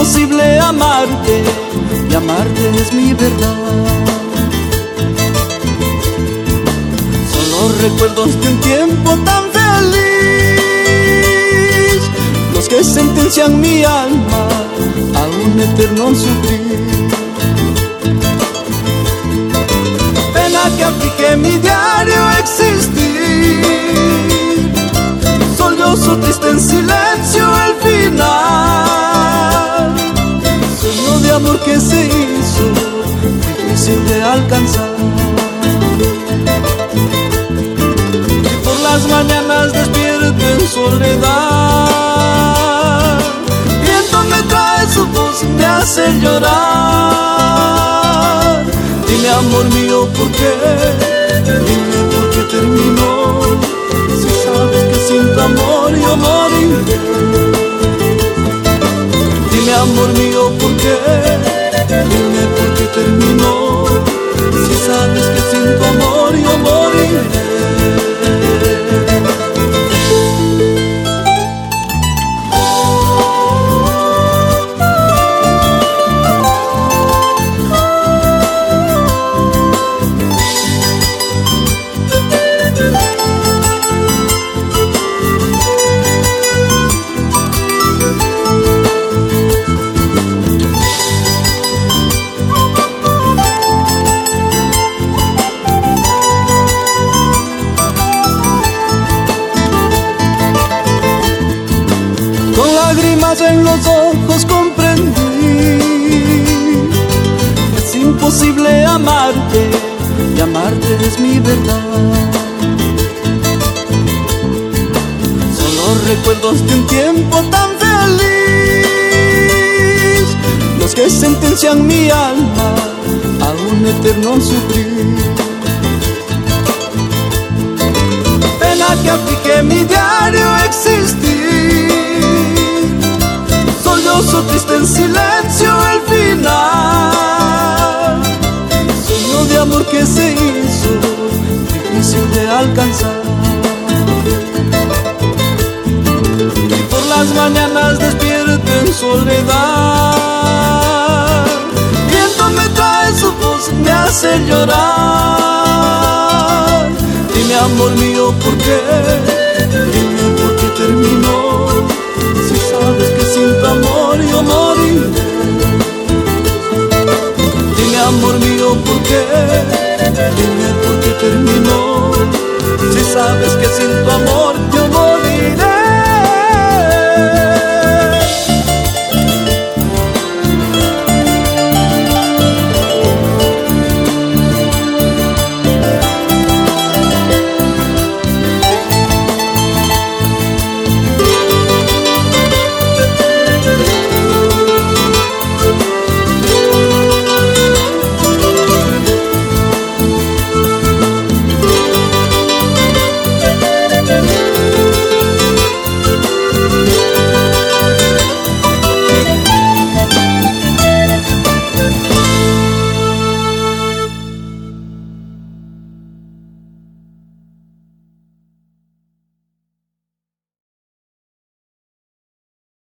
imposible amarte, y amarte es mi verdad. Son los recuerdos de un tiempo tan feliz los que sentencian mi alma a un eterno sufrir. Pena que aflige mi diario existir, sollozo triste en silencio el final. Sueño de amor que se hizo difícil de alcanzar. Y por las mañanas despierto en soledad, viento me trae su voz, me hace llorar. Dime amor mío, ¿por qué? Dime por qué terminó, si sabes que sin tu amor yo moriré. Dime amor mío, ¿por qué? Dime por qué terminó, si sabes que sin tu amor yo moriré. Con lágrimas en los ojos comprendí, es imposible amarte, y amarte es mi verdad. Son los recuerdos de un tiempo tan feliz los que sentencian mi alma a un eterno sufrir. Pena que aflige mi diario existir, sollozo triste en silencio el final. Sueño de amor que se hizo difícil de alcanzar. Y por las mañanas despierto en soledad, viento me trae su voz, me hace llorar. Dime amor mío, ¿por qué? Dime por qué terminó, si sabes que sin tu amor yo moriré. Dime amor mío, ¿por qué? Dime por qué terminó, si sabes que sin tu amor